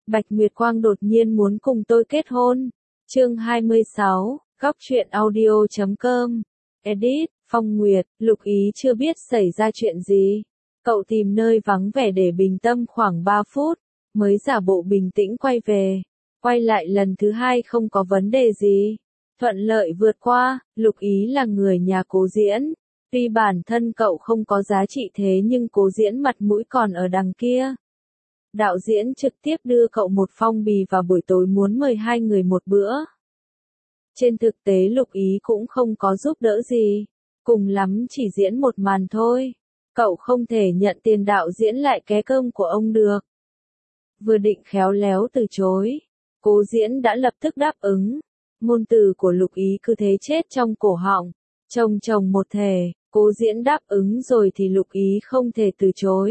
Bạch Nguyệt Quang đột nhiên muốn cùng tôi kết hôn. Chương 26, góc truyện audio.com. Edit, Phong Nguyệt, Lục Ý chưa biết xảy ra chuyện gì. Cậu tìm nơi vắng vẻ để bình tâm khoảng 3 phút, mới giả bộ bình tĩnh quay về. Quay lại lần thứ hai không có vấn đề gì. Thuận lợi vượt qua, Lục Ý là người nhà Cố Diễn. Tuy bản thân cậu không có giá trị thế nhưng Cố Diễn mặt mũi còn ở đằng kia. Đạo diễn trực tiếp đưa cậu một phong bì vào buổi tối muốn mời hai người một bữa. Trên thực tế Lục Ý cũng không có giúp đỡ gì, cùng lắm chỉ diễn một màn thôi. Cậu không thể nhận tiền đạo diễn lại ké cơm của ông được. Vừa định khéo léo từ chối, Cố Diễn đã lập tức đáp ứng. Ngôn từ của Lục Ý cứ thế chết trong cổ họng, chồng một thể, Cố Diễn đáp ứng rồi thì Lục Ý không thể từ chối.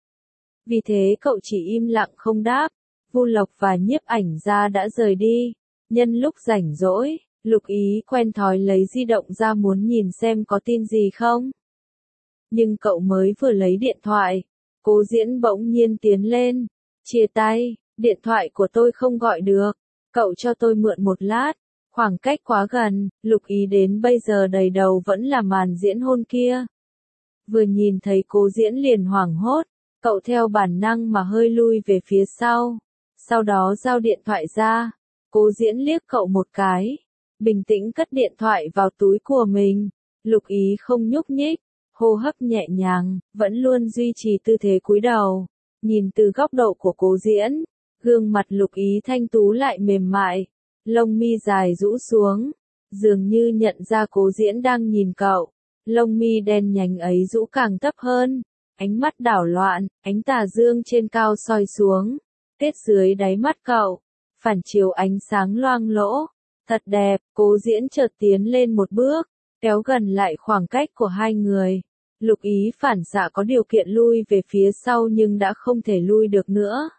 Vì thế cậu chỉ im lặng không đáp. Vu Lộc và Nhiếp Ảnh Gia đã rời đi. Nhân lúc rảnh rỗi, Lục Ý quen thói lấy di động ra muốn nhìn xem có tin gì không. Nhưng cậu mới vừa lấy điện thoại, Cố Diễn bỗng nhiên tiến lên. Chia tay, điện thoại của tôi không gọi được. Cậu cho tôi mượn một lát. Khoảng cách quá gần, Lục Ý đến bây giờ đầy đầu vẫn là màn diễn hôn kia. Vừa nhìn thấy Cố Diễn liền hoảng hốt. Cậu theo bản năng mà hơi lui về phía sau. Sau đó giao điện thoại ra. Cố Diễn liếc cậu một cái. Bình tĩnh cất điện thoại vào túi của mình. Lục Ý không nhúc nhích. Hô hấp nhẹ nhàng, vẫn luôn duy trì tư thế cúi đầu. Nhìn từ góc độ của Cố Diễn, gương mặt Lục Ý thanh tú lại mềm mại. Lông mi dài rũ xuống. Dường như nhận ra Cố Diễn đang nhìn cậu. Lông mi đen nhánh ấy rũ càng thấp hơn. Ánh mắt đảo loạn, ánh tà dương trên cao soi xuống, tết dưới đáy mắt cậu, phản chiếu ánh sáng loang lỗ, thật đẹp. Cố Diễn chợt tiến lên một bước, kéo gần lại khoảng cách của hai người. Lục Ý phản xạ có điều kiện lui về phía sau nhưng đã không thể lui được nữa.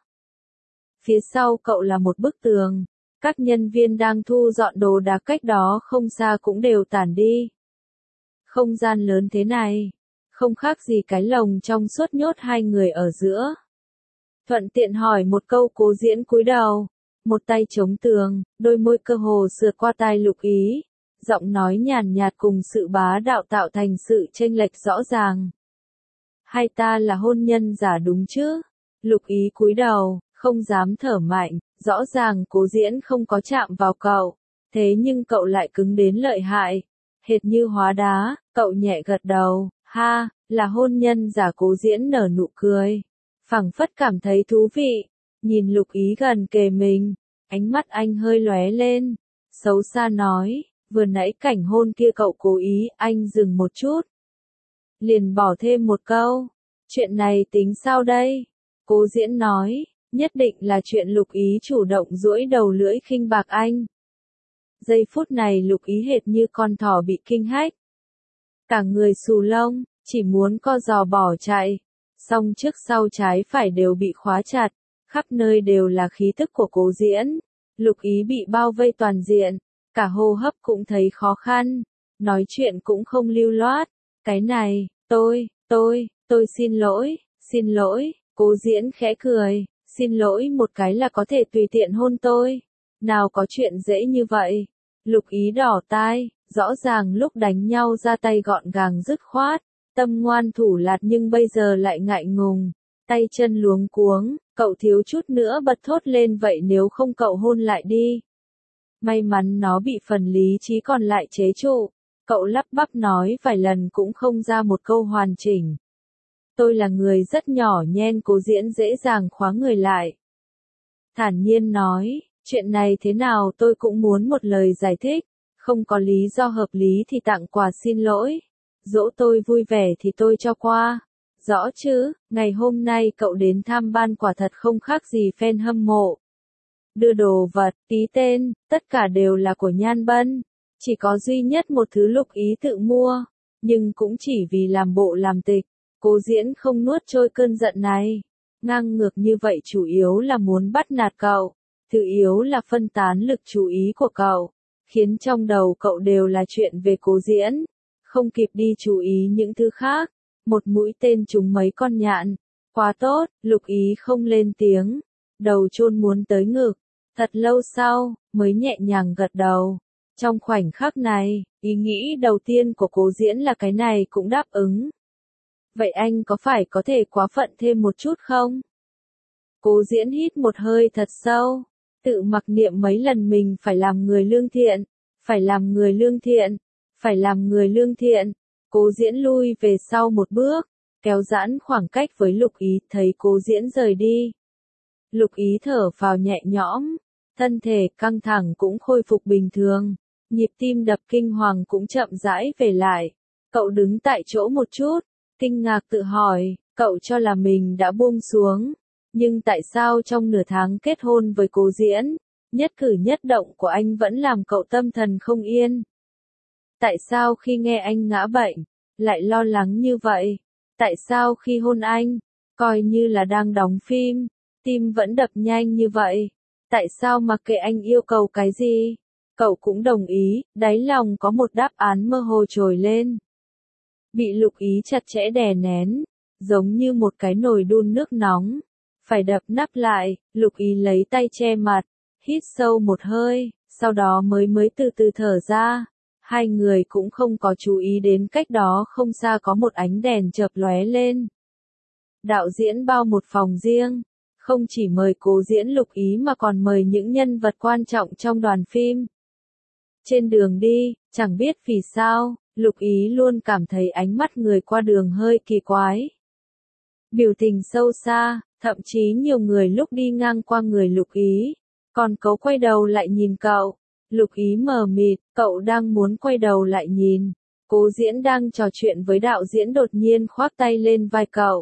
Phía sau cậu là một bức tường, các nhân viên đang thu dọn đồ đạc cách đó không xa cũng đều tản đi. Không gian lớn thế này, không khác gì cái lồng trong suốt nhốt hai người ở giữa. Thuận tiện hỏi một câu, Cố Diễn cúi đầu, một tay chống tường, đôi môi cơ hồ sượt qua tai Lục Ý, giọng nói nhàn nhạt cùng sự bá đạo tạo thành sự chênh lệch rõ ràng. Hai ta là hôn nhân giả đúng chứ? Lục Ý cúi đầu, không dám thở mạnh, rõ ràng Cố Diễn không có chạm vào cậu, thế nhưng cậu lại cứng đến lợi hại, hệt như hóa đá. Cậu nhẹ gật đầu. Ha, là hôn nhân giả. Cố Diễn nở nụ cười, phảng phất cảm thấy thú vị, nhìn Lục Ý gần kề mình, ánh mắt anh hơi lóe lên, xấu xa nói, vừa nãy cảnh hôn kia cậu cố ý. Anh dừng một chút, liền bỏ thêm một câu, chuyện này tính sao đây? Cố Diễn nói, nhất định là chuyện. Lục Ý chủ động duỗi đầu lưỡi khinh bạc anh. Giây phút này Lục Ý hệt như con thỏ bị kinh hách, cả người xù lông, chỉ muốn co giò bỏ chạy. Song trước sau trái phải đều bị khóa chặt, khắp nơi đều là khí tức của Cố Diễn. Lục Ý bị bao vây toàn diện, cả hô hấp cũng thấy khó khăn, nói chuyện cũng không lưu loát. Cái này, tôi xin lỗi. Cố Diễn khẽ cười, xin lỗi một cái là có thể tùy tiện hôn tôi, nào có chuyện dễ như vậy. Lục Ý đỏ tai, rõ ràng lúc đánh nhau ra tay gọn gàng dứt khoát, tâm ngoan thủ lạt nhưng bây giờ lại ngại ngùng, tay chân luống cuống. Cậu thiếu chút nữa bật thốt lên, vậy nếu không cậu hôn lại đi. May mắn nó bị phần lý trí còn lại chế trụ. Cậu lắp bắp nói vài lần cũng không ra một câu hoàn chỉnh. Tôi là người rất nhỏ nhen. Cố Diễn dễ dàng khóa người lại, thản nhiên nói, chuyện này thế nào tôi cũng muốn một lời giải thích. Không có lý do hợp lý thì tặng quà xin lỗi. Dỗ tôi vui vẻ thì tôi cho qua. Rõ chứ, ngày hôm nay cậu đến tham ban quả thật không khác gì fan hâm mộ. Đưa đồ vật, ký tên, tất cả đều là của Nhan Bân. Chỉ có duy nhất một thứ Lục Ý tự mua, nhưng cũng chỉ vì làm bộ làm tịch. Cố Diễn không nuốt trôi cơn giận này. Ngang ngược như vậy chủ yếu là muốn bắt nạt cậu. Thứ yếu là phân tán lực chú ý của cậu, khiến trong đầu cậu đều là chuyện về Cố Diễn, không kịp đi chú ý những thứ khác. Một mũi tên trúng mấy con nhạn, quá tốt. Lục Ý không lên tiếng, đầu chôn muốn tới ngực. Thật lâu sau, mới nhẹ nhàng gật đầu. Trong khoảnh khắc này, ý nghĩ đầu tiên của Cố Diễn là cái này cũng đáp ứng. Vậy anh có phải có thể quá phận thêm một chút không? Cố Diễn hít một hơi thật sâu, tự mặc niệm mấy lần mình phải làm người lương thiện, phải làm người lương thiện, phải làm người lương thiện. Cố Diễn lui về sau một bước, kéo giãn khoảng cách với Lục Ý, thấy Cố Diễn rời đi. Lục Ý thở phào nhẹ nhõm, thân thể căng thẳng cũng khôi phục bình thường, nhịp tim đập kinh hoàng cũng chậm rãi về lại. Cậu đứng tại chỗ một chút, kinh ngạc tự hỏi, cậu cho là mình đã buông xuống, nhưng tại sao trong nửa tháng kết hôn với Cố Diễn, nhất cử nhất động của anh vẫn làm cậu tâm thần không yên? Tại sao khi nghe anh ngã bệnh, lại lo lắng như vậy? Tại sao khi hôn anh, coi như là đang đóng phim, tim vẫn đập nhanh như vậy? Tại sao mặc kệ anh yêu cầu cái gì, cậu cũng đồng ý? Đáy lòng có một đáp án mơ hồ trồi lên. Bị Lục Ý chặt chẽ đè nén, giống như một cái nồi đun nước nóng, phải đập nắp lại. Lục Ý lấy tay che mặt, hít sâu một hơi, sau đó mới từ từ thở ra. Hai người cũng không có chú ý đến cách đó không xa có một ánh đèn chợp lóe lên. Đạo diễn bao một phòng riêng, không chỉ mời Cố Diễn Lục Ý mà còn mời những nhân vật quan trọng trong đoàn phim. Trên đường đi, chẳng biết vì sao, Lục Ý luôn cảm thấy ánh mắt người qua đường hơi kỳ quái. Biểu tình sâu xa, thậm chí nhiều người lúc đi ngang qua người Lục Ý, còn cố quay đầu lại nhìn cậu. Lục Ý mờ mịt, cậu đang muốn quay đầu lại nhìn. Cố Diễn đang trò chuyện với đạo diễn đột nhiên khoác tay lên vai cậu.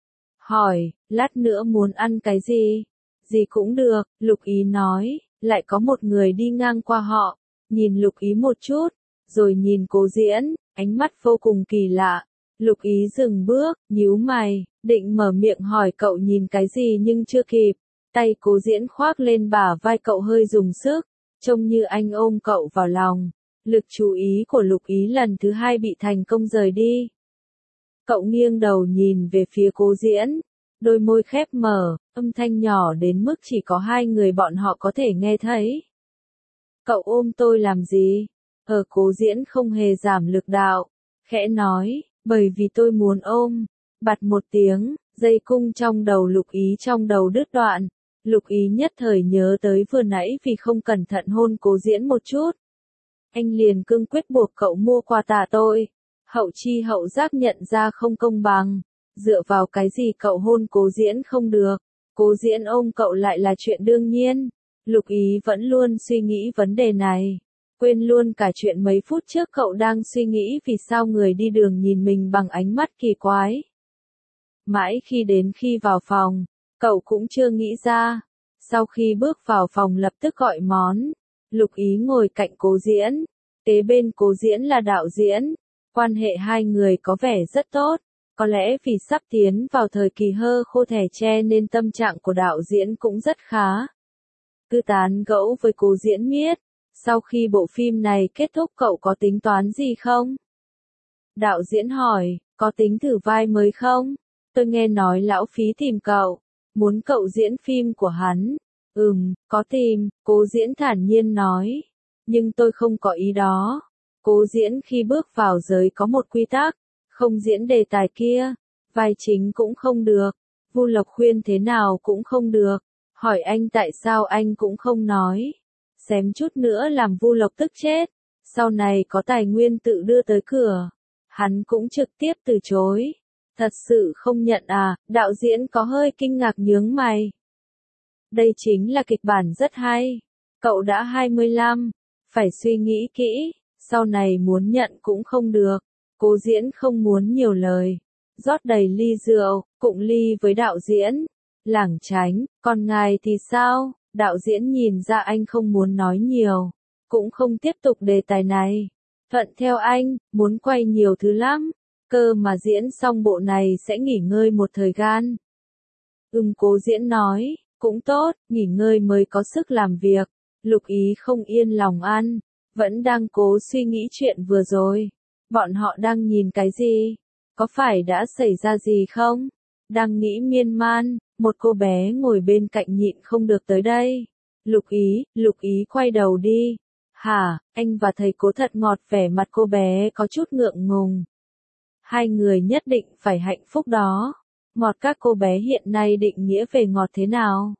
Hỏi, lát nữa muốn ăn cái gì? Gì cũng được, Lục Ý nói. Lại có một người đi ngang qua họ, nhìn Lục Ý một chút, rồi nhìn Cố Diễn, ánh mắt vô cùng kỳ lạ. Lục Ý dừng bước, nhíu mày, định mở miệng hỏi cậu nhìn cái gì nhưng chưa kịp. Tay Cố Diễn khoác lên bả vai cậu hơi dùng sức, trông như anh ôm cậu vào lòng. Lực chú ý của Lục Ý lần thứ hai bị thành công rời đi. Cậu nghiêng đầu nhìn về phía Cố Diễn, đôi môi khép mở, âm thanh nhỏ đến mức chỉ có hai người bọn họ có thể nghe thấy. Cậu ôm tôi làm gì? Cố Diễn không hề giảm lực đạo, khẽ nói, bởi vì tôi muốn ôm. Bạt một tiếng, dây cung trong đầu Lục Ý trong đầu đứt đoạn. Lục Ý nhất thời nhớ tới vừa nãy vì không cẩn thận hôn Cố Diễn một chút. Anh liền cương quyết buộc cậu mua quà tặng tôi. Hậu chi hậu giác nhận ra không công bằng. Dựa vào cái gì cậu hôn Cố Diễn không được? Cố Diễn ôm cậu lại là chuyện đương nhiên. Lục Ý vẫn luôn suy nghĩ vấn đề này. Quên luôn cả chuyện mấy phút trước cậu đang suy nghĩ vì sao người đi đường nhìn mình bằng ánh mắt kỳ quái. Mãi đến khi vào phòng, cậu cũng chưa nghĩ ra. Sau khi bước vào phòng lập tức gọi món. Lục Ý ngồi cạnh Cố Diễn. Kế bên Cố Diễn là đạo diễn. Quan hệ hai người có vẻ rất tốt. Có lẽ vì sắp tiến vào thời kỳ hơ khô thẻ tre nên tâm trạng của đạo diễn cũng rất khá. Cứ tán gẫu với Cố Diễn miết. Sau khi bộ phim này kết thúc cậu có tính toán gì không? Đạo diễn hỏi, có tính thử vai mới không? Tôi nghe nói lão Phí tìm cậu, muốn cậu diễn phim của hắn. Có tìm, Cố Diễn thản nhiên nói. Nhưng tôi không có ý đó. Cố Diễn khi bước vào giới có một quy tắc, không diễn đề tài kia, vai chính cũng không được, Vu Lộc khuyên thế nào cũng không được. Hỏi anh tại sao anh cũng không nói. Xém chút nữa làm Vu Lộc tức chết. Sau này có tài nguyên tự đưa tới cửa, hắn cũng trực tiếp từ chối. Thật sự không nhận à? Đạo diễn có hơi kinh ngạc nhướng mày. Đây chính là kịch bản rất hay. Cậu đã 25, phải suy nghĩ kỹ, sau này muốn nhận cũng không được. Cố Diễn không muốn nhiều lời, rót đầy ly rượu, cụng ly với đạo diễn. Lảng tránh, còn ngài thì sao? Đạo diễn nhìn ra anh không muốn nói nhiều, cũng không tiếp tục đề tài này. Thuận theo anh, muốn quay nhiều thứ lắm, cơ mà diễn xong bộ này sẽ nghỉ ngơi một thời gian. Cố Diễn nói, cũng tốt, nghỉ ngơi mới có sức làm việc. Lục Ý không yên lòng ăn, vẫn đang cố suy nghĩ chuyện vừa rồi. Bọn họ đang nhìn cái gì? Có phải đã xảy ra gì không? Đang nghĩ miên man, một cô bé ngồi bên cạnh nhịn không được tới đây. Lục ý quay đầu đi. Hả, anh và thầy Cố thật ngọt, vẻ mặt cô bé có chút ngượng ngùng. Hai người nhất định phải hạnh phúc đó. Ngọt các cô bé hiện nay định nghĩa về ngọt thế nào?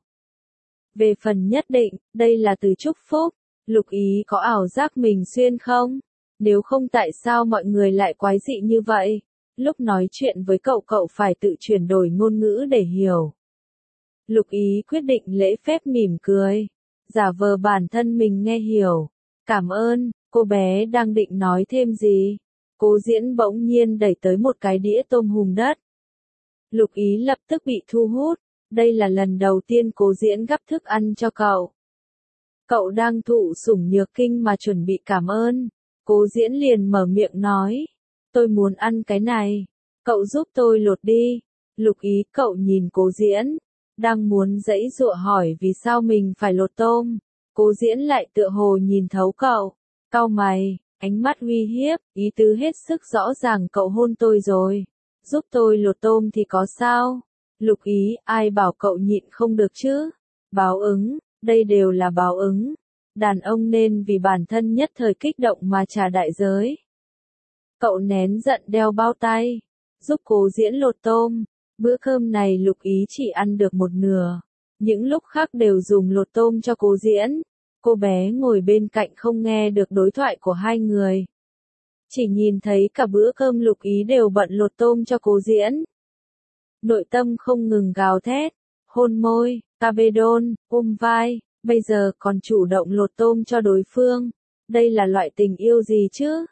Về phần nhất định, đây là từ chúc phúc. Lục ý có ảo giác mình xuyên không? Nếu không tại sao mọi người lại quái dị như vậy? Lúc nói chuyện với cậu phải tự chuyển đổi ngôn ngữ để hiểu. Lục ý quyết định lễ phép mỉm cười. Giả vờ bản thân mình nghe hiểu. Cảm ơn, cô bé đang định nói thêm gì? Cố Diễn bỗng nhiên đẩy tới một cái đĩa tôm hùm đất. Lục ý lập tức bị thu hút. Đây là lần đầu tiên Cố Diễn gắp thức ăn cho cậu. Cậu đang thụ sủng nhược kinh mà chuẩn bị cảm ơn. Cố Diễn liền mở miệng nói. Tôi muốn ăn cái này. Cậu giúp tôi lột đi. Lục ý cậu nhìn Cố Diễn. Đang muốn giãy giụa hỏi vì sao mình phải lột tôm. Cố Diễn lại tựa hồ nhìn thấu cậu. Cau mày, ánh mắt uy hiếp, ý tứ hết sức rõ ràng, cậu hôn tôi rồi. Giúp tôi lột tôm thì có sao? Lục ý, ai bảo cậu nhịn không được chứ? Báo ứng, đây đều là báo ứng. Đàn ông nên vì bản thân nhất thời kích động mà trả đại giới. Cậu nén giận đeo bao tay, giúp Cố Diễn lột tôm. Bữa cơm này Lục ý chỉ ăn được một nửa. Những lúc khác đều dùng lột tôm cho Cố Diễn. Cô bé ngồi bên cạnh không nghe được đối thoại của hai người. Chỉ nhìn thấy cả bữa cơm Lục ý đều bận lột tôm cho Cố Diễn. Nội tâm không ngừng gào thét, hôn môi, cabedon, ôm vai, bây giờ còn chủ động lột tôm cho đối phương. Đây là loại tình yêu gì chứ?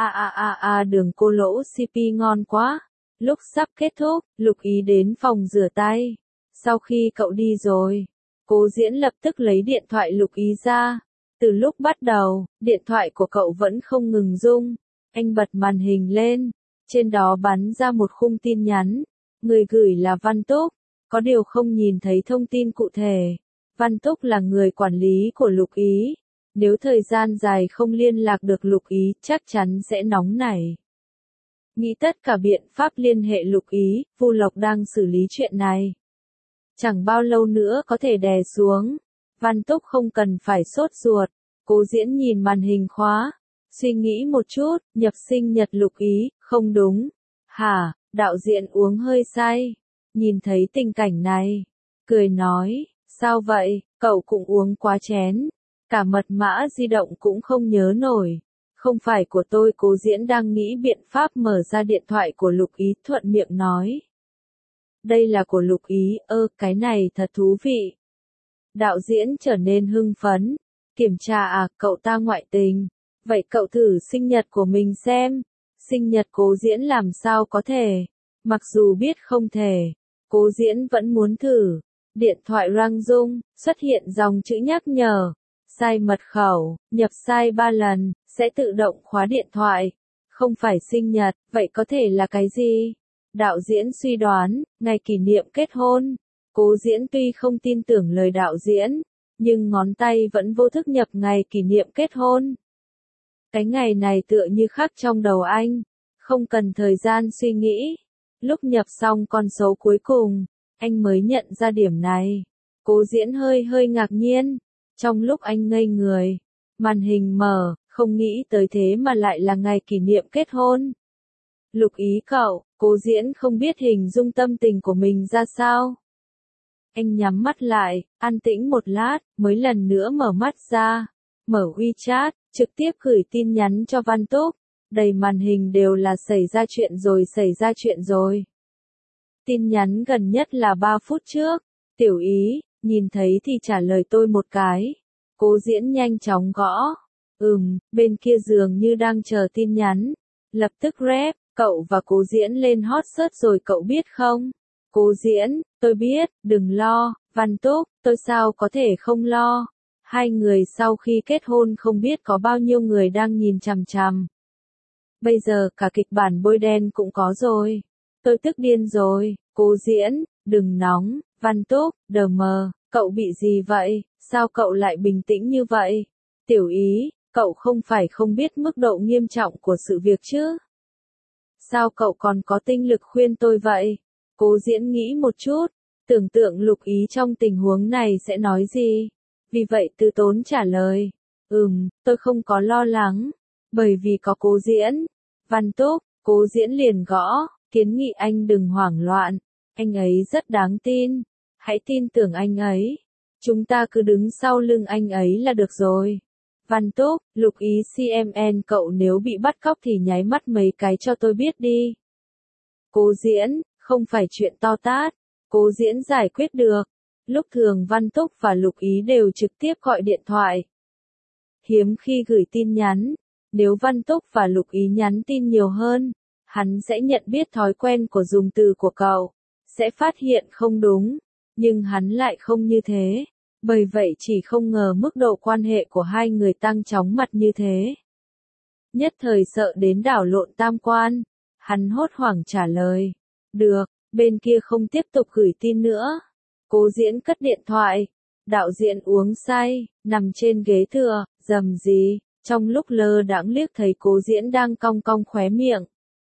Đường cô lỗ CP ngon quá. Lúc sắp kết thúc, Lục ý đến phòng rửa tay. Sau khi cậu đi rồi, Cố Diễn lập tức lấy điện thoại Lục ý ra. Từ lúc bắt đầu, điện thoại của cậu vẫn không ngừng rung. Anh bật màn hình lên. Trên đó bắn ra một khung tin nhắn. Người gửi là Văn Túc. Có điều không nhìn thấy thông tin cụ thể. Văn Túc là người quản lý của Lục ý. Nếu thời gian dài không liên lạc được Lục ý, chắc chắn sẽ nóng nảy. Nghĩ tất cả biện pháp liên hệ Lục ý, Vu Lộc đang xử lý chuyện này. Chẳng bao lâu nữa có thể đè xuống. Văn Túc không cần phải sốt ruột. Cố Diễn nhìn màn hình khóa. Suy nghĩ một chút, nhập sinh nhật Lục ý, không đúng. Hả, đạo diễn uống hơi say. Nhìn thấy tình cảnh này. Cười nói, sao vậy, cậu cũng uống quá chén. Cả mật mã di động cũng không nhớ nổi. Không phải của tôi. Cố Diễn đang nghĩ biện pháp mở ra điện thoại của Lục ý, thuận miệng nói. Đây là của Lục ý, cái này thật thú vị. Đạo diễn trở nên hưng phấn. Kiểm tra cậu ta ngoại tình. Vậy cậu thử sinh nhật của mình xem. Sinh nhật Cố Diễn làm sao có thể. Mặc dù biết không thể, Cố Diễn vẫn muốn thử. Điện thoại rang rung, xuất hiện dòng chữ nhắc nhở. Sai mật khẩu, nhập sai 3 lần, sẽ tự động khóa điện thoại. Không phải sinh nhật, vậy có thể là cái gì? Đạo diễn suy đoán, ngày kỷ niệm kết hôn. Cố Diễn tuy không tin tưởng lời đạo diễn, nhưng ngón tay vẫn vô thức nhập ngày kỷ niệm kết hôn. Cái ngày này tựa như khắc trong đầu anh, không cần thời gian suy nghĩ. Lúc nhập xong con số cuối cùng, anh mới nhận ra điểm này. Cố Diễn hơi ngạc nhiên. Trong lúc anh ngây người, màn hình mở, không nghĩ tới thế mà lại là ngày kỷ niệm kết hôn. Lục ý cậu, Cố Diễn không biết hình dung tâm tình của mình ra sao. Anh nhắm mắt lại, an tĩnh một lát, mới lần nữa mở mắt ra. Mở WeChat, trực tiếp gửi tin nhắn cho Văn Túc. Đầy màn hình đều là xảy ra chuyện rồi. Tin nhắn gần nhất là 3 phút trước. Tiểu ý, nhìn thấy thì trả lời tôi một cái. Cố Diễn nhanh chóng gõ. Bên kia dường như đang chờ tin nhắn. Lập tức rep, cậu và Cố Diễn lên hot search rồi cậu biết không? Cố Diễn, tôi biết, đừng lo. Văn Túc, tôi sao có thể không lo. Hai người sau khi kết hôn không biết có bao nhiêu người đang nhìn chằm chằm. Bây giờ cả kịch bản bôi đen cũng có rồi. Tôi tức điên rồi. Cố Diễn, đừng nóng. Văn Túc, đờ mờ, cậu bị gì vậy? Sao cậu lại bình tĩnh như vậy? Tiểu ý, cậu không phải không biết mức độ nghiêm trọng của sự việc chứ? Sao cậu còn có tinh lực khuyên tôi vậy? Cố Diễn nghĩ một chút, tưởng tượng Lục Ý trong tình huống này sẽ nói gì. Vì vậy từ tốn trả lời. Tôi không có lo lắng. Bởi vì có Cố Diễn. Văn Túc, Cố Diễn liền gõ, kiến nghị anh đừng hoảng loạn. Anh ấy rất đáng tin. Hãy tin tưởng anh ấy. Chúng ta cứ đứng sau lưng anh ấy là được rồi. Văn Túc, Lục Ý CMN cậu nếu bị bắt cóc thì nháy mắt mấy cái cho tôi biết đi. Cố Diễn, không phải chuyện to tát. Cố Diễn giải quyết được. Lúc thường Văn Túc và Lục Ý đều trực tiếp gọi điện thoại. Hiếm khi gửi tin nhắn. Nếu Văn Túc và Lục Ý nhắn tin nhiều hơn, hắn sẽ nhận biết thói quen của dùng từ của cậu, sẽ phát hiện không đúng. Nhưng hắn lại không như thế. Bởi vậy chỉ không ngờ mức độ quan hệ của hai người tăng chóng mặt như thế. Nhất thời sợ đến đảo lộn tam quan. Hắn hốt hoảng trả lời. Được, bên kia không tiếp tục gửi tin nữa. Cố Diễn cất điện thoại. Đạo diễn uống say, nằm trên ghế thừa, rầm rì. Trong lúc lơ đãng liếc thấy Cố Diễn đang cong cong khóe miệng.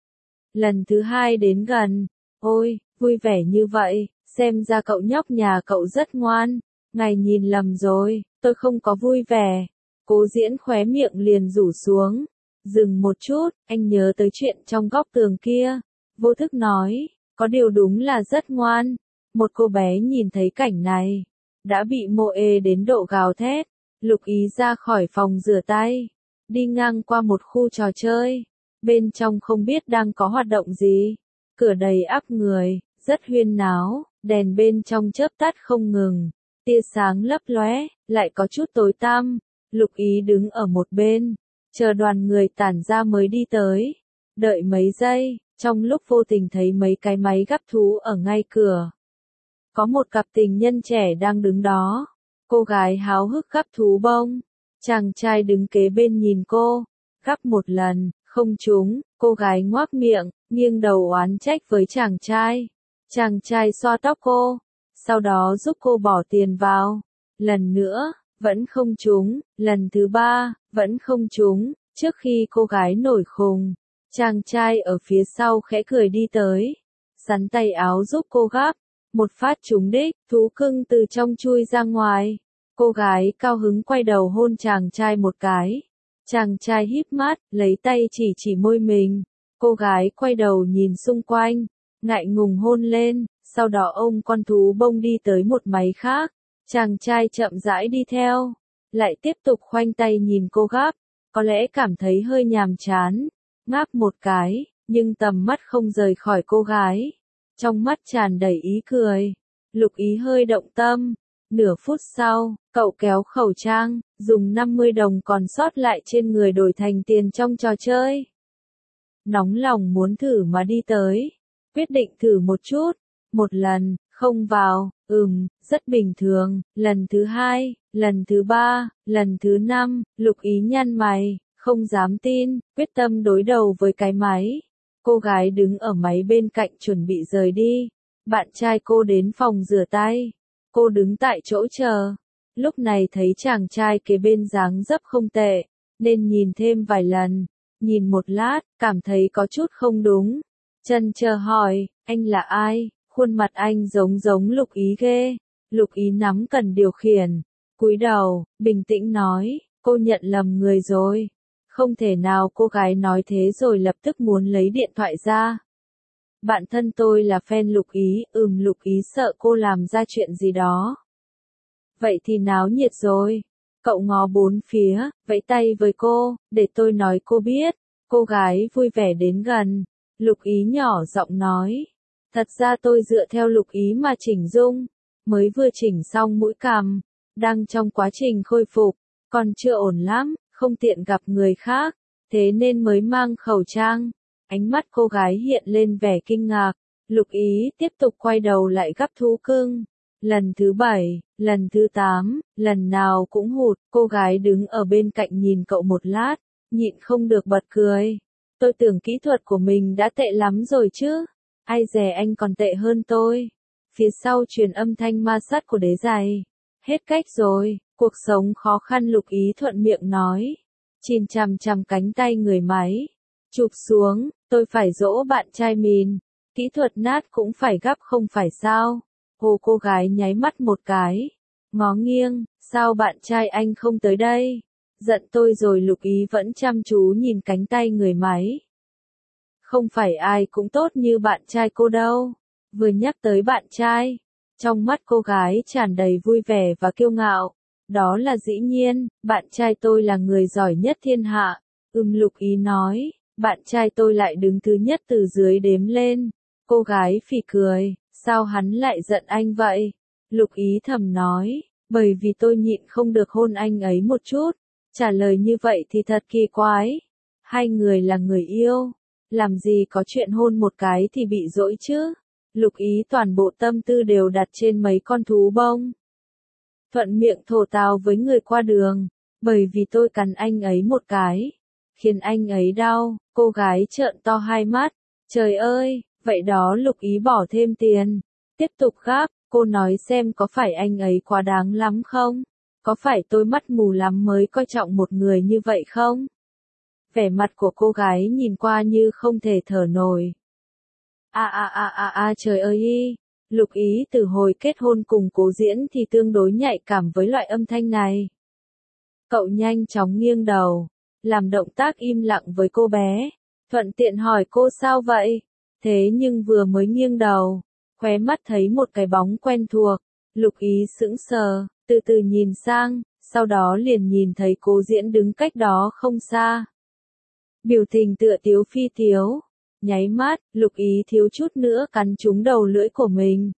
Lần thứ hai đến gần. Ôi, vui vẻ như vậy, xem ra cậu nhóc nhà cậu rất ngoan. Ngài nhìn lầm rồi, tôi không có vui vẻ. Cố Diễn khóe miệng liền rủ xuống. Dừng một chút, anh nhớ tới chuyện trong góc tường kia. Vô thức nói, có điều đúng là rất ngoan. Một cô bé nhìn thấy cảnh này, đã bị mô ê đến độ gào thét. Lục Ý ra khỏi phòng rửa tay, đi ngang qua một khu trò chơi. Bên trong không biết đang có hoạt động gì. Cửa đầy ắp người, rất huyên náo, đèn bên trong chớp tắt không ngừng. Tia sáng lấp lóe, lại có chút tối tăm. Lục Ý đứng ở một bên, chờ đoàn người tản ra mới đi tới. Đợi mấy giây, trong lúc vô tình thấy mấy cái máy gắp thú ở ngay cửa. Có một cặp tình nhân trẻ đang đứng đó. Cô gái háo hức gắp thú bông. Chàng trai đứng kế bên nhìn cô. Gắp một lần, không trúng, cô gái ngoác miệng, nghiêng đầu oán trách với chàng trai. Chàng trai xoa tóc cô, sau đó giúp cô bỏ tiền vào. Lần nữa, vẫn không trúng, lần thứ ba, vẫn không trúng. Trước khi cô gái nổi khùng, chàng trai ở phía sau khẽ cười đi tới, sắn tay áo giúp cô gắp. Một phát trúng đích, thú cưng từ trong chui ra ngoài. Cô gái cao hứng quay đầu hôn chàng trai một cái. Chàng trai híp mắt, lấy tay chỉ môi mình. Cô gái quay đầu nhìn xung quanh, ngại ngùng hôn lên, sau đó ôm con thú bông đi tới một máy khác. Chàng trai chậm rãi đi theo, lại tiếp tục khoanh tay nhìn cô gắp, có lẽ cảm thấy hơi nhàm chán, ngáp một cái, nhưng tầm mắt không rời khỏi cô gái. Trong mắt tràn đầy ý cười. Lục Ý hơi động tâm. Nửa phút sau, cậu kéo khẩu trang, dùng 50 đồng còn sót lại trên người đổi thành tiền trong trò chơi. Nóng lòng muốn thử mà đi tới. Quyết định thử một chút. Một lần, không vào, rất bình thường. Lần thứ hai, lần thứ ba, lần thứ năm, Lục Ý nhăn mày, không dám tin, quyết tâm đối đầu với cái máy. Cô gái đứng ở máy bên cạnh chuẩn bị rời đi. Bạn trai cô đến phòng rửa tay. Cô đứng tại chỗ chờ. Lúc này thấy chàng trai kế bên dáng dấp không tệ, nên nhìn thêm vài lần. Nhìn một lát, cảm thấy có chút không đúng. Chần chờ hỏi, anh là ai? Khuôn mặt anh giống Lục Ý ghê. Lục Ý nắm cần điều khiển, cúi đầu, bình tĩnh nói, cô nhận lầm người rồi. Không thể nào, cô gái nói thế rồi lập tức muốn lấy điện thoại ra. Bạn thân tôi là fan Lục Ý, Lục Ý sợ cô làm ra chuyện gì đó. Vậy thì náo nhiệt rồi. Cậu ngó bốn phía, vẫy tay với cô, để tôi nói cô biết. Cô gái vui vẻ đến gần. Lục Ý nhỏ giọng nói. Thật ra tôi dựa theo Lục Ý mà chỉnh dung. Mới vừa chỉnh xong mũi cằm. Đang trong quá trình khôi phục. Còn chưa ổn lắm, không tiện gặp người khác. Thế nên mới mang khẩu trang. Ánh mắt cô gái hiện lên vẻ kinh ngạc. Lục Ý tiếp tục quay đầu lại gắp thú cưng. Lần thứ 7, lần thứ 8, lần nào cũng hụt. Cô gái đứng ở bên cạnh nhìn cậu một lát, nhịn không được bật cười. Tôi tưởng kỹ thuật của mình đã tệ lắm rồi chứ. Ai dè anh còn tệ hơn tôi. Phía sau truyền âm thanh ma sát của đế giày. Hết cách rồi, cuộc sống khó khăn. Lục Ý thuận miệng nói. Nhìn chằm chằm cánh tay người máy. Chụp xuống, tôi phải dỗ bạn trai mình. Kỹ thuật nát cũng phải gắp không phải sao? Hồ cô gái nháy mắt một cái. Ngó nghiêng, sao bạn trai anh không tới đây? Giận tôi rồi. Lục Ý vẫn chăm chú nhìn cánh tay người máy. Không phải ai cũng tốt như bạn trai cô đâu. Vừa nhắc tới bạn trai, trong mắt cô gái tràn đầy vui vẻ và kiêu ngạo. Đó là dĩ nhiên, bạn trai tôi là người giỏi nhất thiên hạ. Lục Ý nói, bạn trai tôi lại đứng thứ nhất từ dưới đếm lên. Cô gái phì cười, sao hắn lại giận anh vậy? Lục Ý thầm nói, bởi vì tôi nhịn không được hôn anh ấy một chút. Trả lời như vậy thì thật kỳ quái. Hai người là người yêu, làm gì có chuyện hôn một cái thì bị dỗi chứ? Lục Ý toàn bộ tâm tư đều đặt trên mấy con thú bông. Thuận miệng thổ tào với người qua đường, bởi vì tôi cắn anh ấy một cái, khiến anh ấy đau. Cô gái trợn to hai mắt, trời ơi, vậy đó. Lục Ý bỏ thêm tiền, tiếp tục gắp. Cô nói xem có phải anh ấy quá đáng lắm không? Có phải tôi mắt mù lắm mới coi trọng một người như vậy không? Vẻ mặt của cô gái nhìn qua như không thể thở nổi. Trời ơi y. Lục Ý từ hồi kết hôn cùng Cố Diễn thì tương đối nhạy cảm với loại âm thanh này. Cậu nhanh chóng nghiêng đầu, làm động tác im lặng với cô bé, thuận tiện hỏi cô sao vậy. Thế nhưng vừa mới nghiêng đầu, khóe mắt thấy một cái bóng quen thuộc. Lục Ý sững sờ, từ từ nhìn sang, sau đó liền nhìn thấy Cố Diễn đứng cách đó không xa. Biểu tình tựa tiếu phi tiếu. Nháy mắt, Lục Ý thiếu chút nữa cắn trúng đầu lưỡi của mình.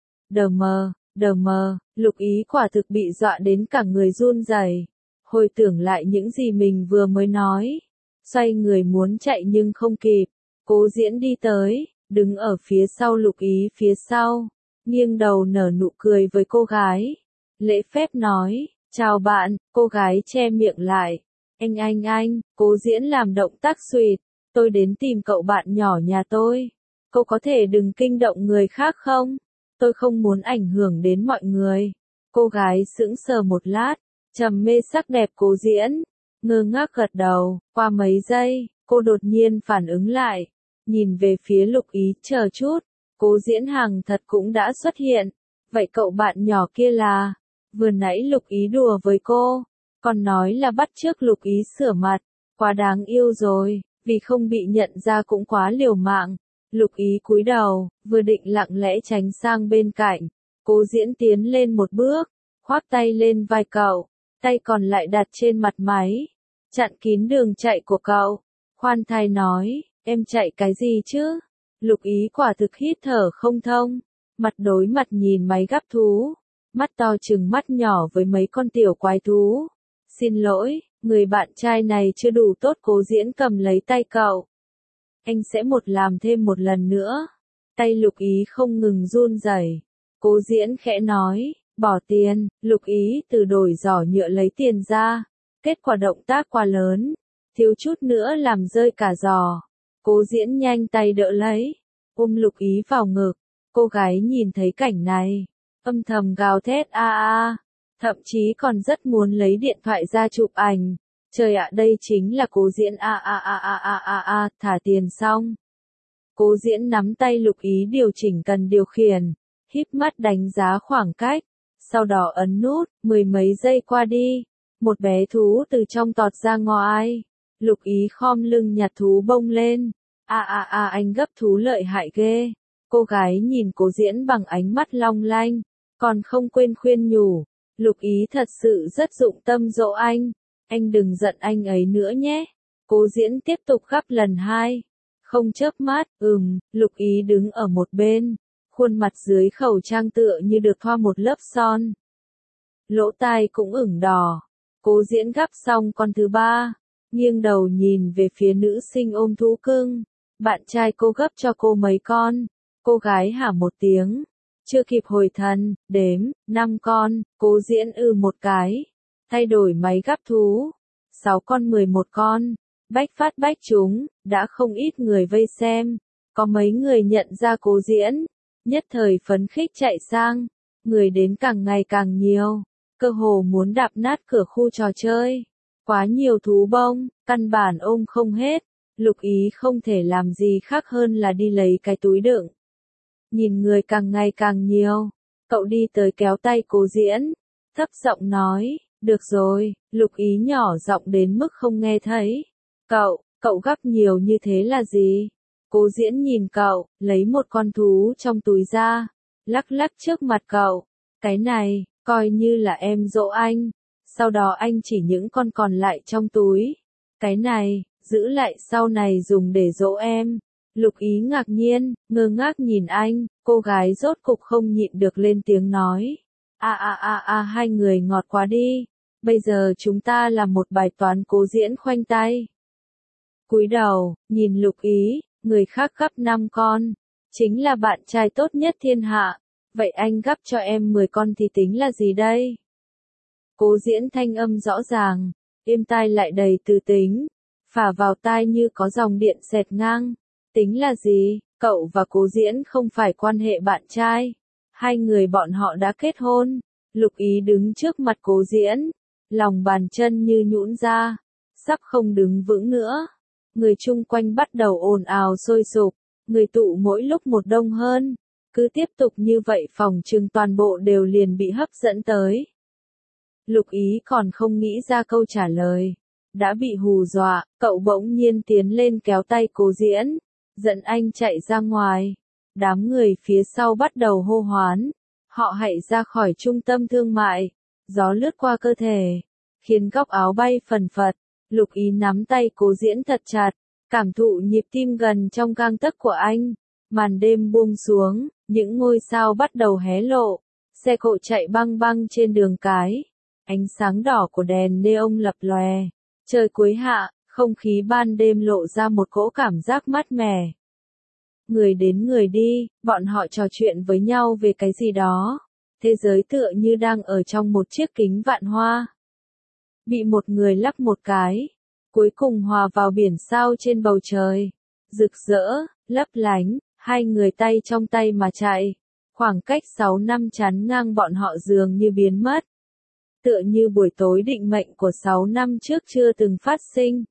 Đờ mờ, Lục Ý quả thực bị dọa đến cả người run rẩy. Hồi tưởng lại những gì mình vừa mới nói. Xoay người muốn chạy nhưng không kịp. Cố Diễn đi tới, đứng ở phía sau Lục Ý phía sau. Nghiêng đầu nở nụ cười với cô gái. Lễ phép nói, chào bạn. Cô gái che miệng lại. Anh, Cố Diễn làm động tác xuỵt. Tôi đến tìm cậu bạn nhỏ nhà tôi. Cậu có thể đừng kinh động người khác không? Tôi không muốn ảnh hưởng đến mọi người. Cô gái sững sờ một lát, trầm mê sắc đẹp Cố Diễn. Ngơ ngác gật đầu, qua mấy giây, cô đột nhiên phản ứng lại. Nhìn về phía Lục Ý, chờ chút. Cố Diễn hàng thật cũng đã xuất hiện. Vậy cậu bạn nhỏ kia là? Vừa nãy Lục Ý đùa với cô, còn nói là bắt chước Lục Ý sửa mặt. Quá đáng yêu rồi. Vì không bị nhận ra cũng quá liều mạng. Lục Ý cúi đầu, vừa định lặng lẽ tránh sang bên cạnh. Cố Diễn tiến lên một bước, khoác tay lên vai cậu, tay còn lại đặt trên mặt máy, chặn kín đường chạy của cậu. Khoan thai nói, em chạy cái gì chứ? Lục Ý quả thực hít thở không thông, mặt đối mặt nhìn máy gắp thú, mắt to chừng mắt nhỏ với mấy con tiểu quái thú. Xin lỗi, người bạn trai này chưa đủ tốt. Cố Diễn cầm lấy tay cậu. Anh sẽ làm thêm một lần nữa. Tay Lục Ý không ngừng run rẩy. Cố Diễn khẽ nói, bỏ tiền. Lục Ý từ đổi giỏ nhựa lấy tiền ra. Kết quả động tác quá lớn, thiếu chút nữa làm rơi cả giỏ. Cố Diễn nhanh tay đỡ lấy, ôm Lục Ý vào ngực. Cô gái nhìn thấy cảnh này, âm thầm gào thét thậm chí còn rất muốn lấy điện thoại ra chụp ảnh. Trời ạ, đây chính là Cố Diễn thả tiền xong. Cố Diễn nắm tay Lục Ý điều chỉnh cần điều khiển, híp mắt đánh giá khoảng cách, sau đó ấn nút. Mười mấy giây qua đi, một bé thú từ trong tọt ra ngoài. Lục Ý khom lưng nhặt thú bông lên. Anh gấp thú lợi hại ghê. Cô gái nhìn Cố Diễn bằng ánh mắt long lanh, còn không quên khuyên nhủ. Lục Ý thật sự rất dụng tâm dỗ anh đừng giận anh ấy nữa nhé. Cố Diễn tiếp tục gắp lần hai, không chớp mắt. Lục Ý đứng ở một bên, khuôn mặt dưới khẩu trang tựa như được thoa một lớp son. Lỗ tai cũng ửng đỏ. Cố Diễn gắp xong con thứ ba, nghiêng đầu nhìn về phía nữ sinh ôm thú cưng. Bạn trai cô gấp cho cô mấy con? Cô gái hả một tiếng. Chưa kịp hồi thần, đếm, 5 con. Cố Diễn một cái. Thay đổi máy gắp thú. 6 con 11 con. Bách phát bách trúng, đã không ít người vây xem. Có mấy người nhận ra Cố Diễn, nhất thời phấn khích chạy sang. Người đến càng ngày càng nhiều, cơ hồ muốn đạp nát cửa khu trò chơi. Quá nhiều thú bông, căn bản ôm không hết. Lục Ý không thể làm gì khác hơn là đi lấy cái túi đựng. nhìn người càng ngày càng nhiều. Cậu đi tới kéo tay Cố Diễn, thấp giọng nói, được rồi, Lục Ý nhỏ giọng đến mức không nghe thấy. Cậu gắp nhiều như thế là gì? Cố Diễn nhìn cậu, lấy một con thú trong túi ra, lắc lắc trước mặt cậu. Cái này, coi như là em dỗ anh. Sau đó anh chỉ những con còn lại trong túi. Cái này, giữ lại sau này dùng để dỗ em. Lục Ý ngạc nhiên, ngơ ngác nhìn anh, cô gái rốt cục không nhịn được lên tiếng nói. Hai người ngọt quá đi. Bây giờ chúng ta làm một bài toán. Cố Diễn khoanh tay. Cúi đầu, nhìn Lục Ý, người khác gắp 5 con. Chính là bạn trai tốt nhất thiên hạ. Vậy anh gắp cho em 10 con thì tính là gì đây? Cố Diễn thanh âm rõ ràng, êm tai lại đầy từ tính, phả vào tai như có dòng điện xẹt ngang. Tính là gì? Cậu và Cố Diễn không phải quan hệ bạn trai. Hai người bọn họ đã kết hôn. Lục Ý đứng trước mặt Cố Diễn, lòng bàn chân như nhũn ra, sắp không đứng vững nữa. Người chung quanh bắt đầu ồn ào sôi sục, người tụ mỗi lúc một đông hơn. Cứ tiếp tục như vậy phòng trừng toàn bộ đều liền bị hấp dẫn tới. Lục Ý còn không nghĩ ra câu trả lời. Đã bị hù dọa, cậu bỗng nhiên tiến lên kéo tay Cố Diễn, dẫn anh chạy ra ngoài. Đám người phía sau bắt đầu hô hoán. Họ hãy ra khỏi trung tâm thương mại. Gió lướt qua cơ thể, khiến góc áo bay phần phật. Lục Ý nắm tay Cố Diễn thật chặt, cảm thụ nhịp tim gần trong gang tấc của anh. Màn đêm buông xuống, những ngôi sao bắt đầu hé lộ. Xe cộ chạy băng băng trên đường cái. Ánh sáng đỏ của đèn neon lập lòe. Trời cuối hạ, không khí ban đêm lộ ra một cỗ cảm giác mát mẻ. Người đến người đi, bọn họ trò chuyện với nhau về cái gì đó. Thế giới tựa như đang ở trong một chiếc kính vạn hoa. Bị một người lắc một cái, cuối cùng hòa vào biển sao trên bầu trời. Rực rỡ, lấp lánh, hai người tay trong tay mà chạy. Khoảng cách 6 năm chắn ngang bọn họ dường như biến mất. Tựa như buổi tối định mệnh của 6 năm trước chưa từng phát sinh.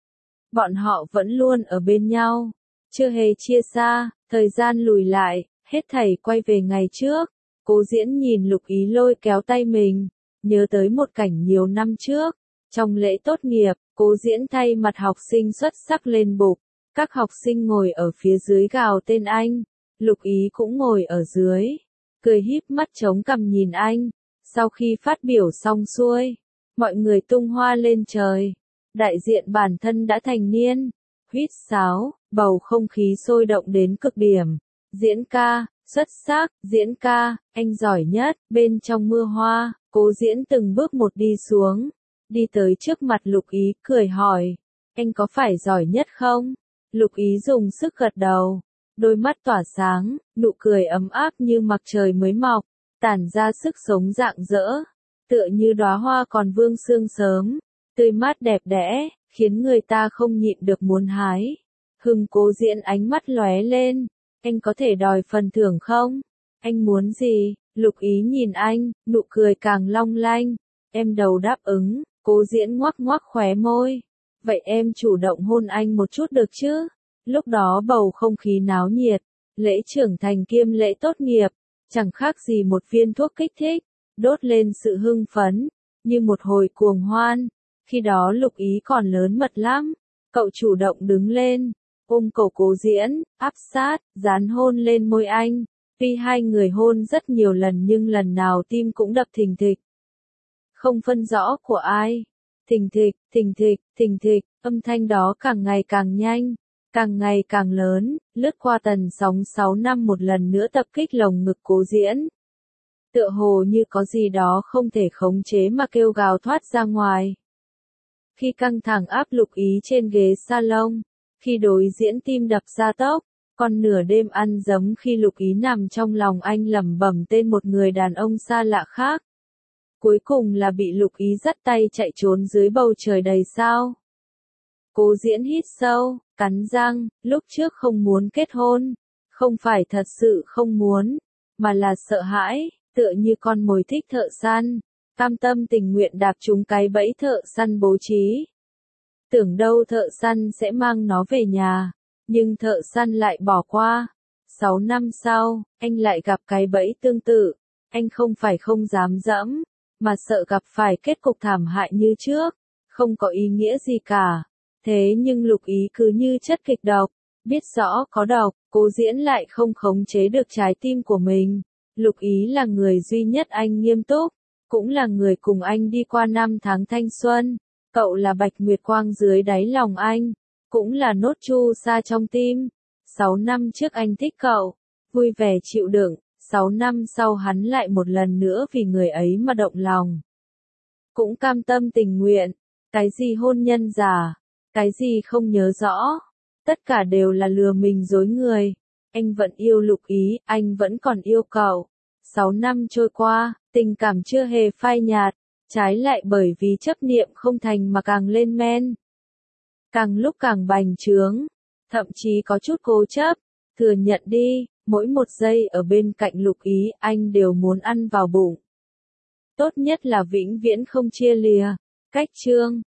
Bọn họ vẫn luôn ở bên nhau, chưa hề chia xa, thời gian lùi lại, hết thảy quay về ngày trước. Cố Diễn nhìn Lục Ý lôi kéo tay mình, nhớ tới một cảnh nhiều năm trước. Trong lễ tốt nghiệp, Cố Diễn thay mặt học sinh xuất sắc lên bục. Các học sinh ngồi ở phía dưới gào tên anh. Lục Ý cũng ngồi ở dưới, cười híp mắt chống cằm nhìn anh. Sau khi phát biểu xong xuôi, mọi người tung hoa lên trời. Đại diện bản thân đã thành niên, huýt sáo, bầu không khí sôi động đến cực điểm. Diễn ca, xuất sắc, diễn ca, anh giỏi nhất. Bên trong mưa hoa, Cố Diễn từng bước một đi xuống, đi tới trước mặt Lục Ý, cười hỏi, anh có phải giỏi nhất không? Lục Ý dùng sức gật đầu, đôi mắt tỏa sáng, nụ cười ấm áp như mặt trời mới mọc, tản ra sức sống rạng rỡ, tựa như đóa hoa còn vương sương sớm, tươi mát đẹp đẽ, khiến người ta không nhịn được muốn hái. Cố Diễn ánh mắt lóe lên, anh có thể đòi phần thưởng không? Anh muốn gì? Lục Ý nhìn anh, nụ cười càng long lanh. Em đầu đáp ứng. Cố Diễn ngoắc ngoắc khóe môi. Vậy em chủ động hôn anh một chút được chứ? Lúc đó bầu không khí náo nhiệt, lễ trưởng thành kiêm lễ tốt nghiệp, chẳng khác gì một viên thuốc kích thích, đốt lên sự hưng phấn, như một hồi cuồng hoan. Khi đó Lục Ý còn lớn mật lắm, cậu chủ động đứng lên, ôm cổ Cố Diễn, áp sát, dán hôn lên môi anh. Tuy hai người hôn rất nhiều lần nhưng lần nào tim cũng đập thình thịch. Không phân rõ của ai. Thình thịch, thình thịch, thình thịch, âm thanh đó càng ngày càng nhanh, càng ngày càng lớn, lướt qua tần sóng 6 năm một lần nữa tập kích lồng ngực Cố Diễn. Tựa hồ như có gì đó không thể khống chế mà kêu gào thoát ra ngoài. Khi căng thẳng áp Lục Ý trên ghế salon, khi đối diễn tim đập ra tốc, còn nửa đêm ăn giống khi Lục Ý nằm trong lòng anh lẩm bẩm tên một người đàn ông xa lạ khác. Cuối cùng là bị Lục Ý dắt tay chạy trốn dưới bầu trời đầy sao. Cố Diễn hít sâu, cắn răng, lúc trước không muốn kết hôn, không phải thật sự không muốn, mà là sợ hãi, tựa như con mồi thích thợ săn, cam tâm tình nguyện đạp trúng cái bẫy thợ săn bố trí. Tưởng đâu thợ săn sẽ mang nó về nhà, nhưng thợ săn lại bỏ qua. 6 năm sau, anh lại gặp cái bẫy tương tự. Anh không phải không dám dẫm, mà sợ gặp phải kết cục thảm hại như trước. Không có ý nghĩa gì cả. Thế nhưng Lục Ý cứ như chất kịch độc. Biết rõ có độc, cố diễn lại không khống chế được trái tim của mình. Lục Ý là người duy nhất anh nghiêm túc, cũng là người cùng anh đi qua năm tháng thanh xuân. Cậu là bạch nguyệt quang dưới đáy lòng anh, cũng là nốt chu sa trong tim. 6 năm trước anh thích cậu, vui vẻ chịu đựng, 6 năm sau hắn lại một lần nữa vì người ấy mà động lòng. Cũng cam tâm tình nguyện, cái gì hôn nhân giả, cái gì không nhớ rõ, tất cả đều là lừa mình dối người. Anh vẫn yêu Lục Ý, anh vẫn còn yêu cậu. 6 năm trôi qua, tình cảm chưa hề phai nhạt, trái lại bởi vì chấp niệm không thành mà càng lên men. Càng lúc càng bành trướng, thậm chí có chút cố chấp. Thừa nhận đi, mỗi một giây ở bên cạnh Lục Ý anh đều muốn ăn vào bụng. Tốt nhất là vĩnh viễn không chia lìa. Cách chương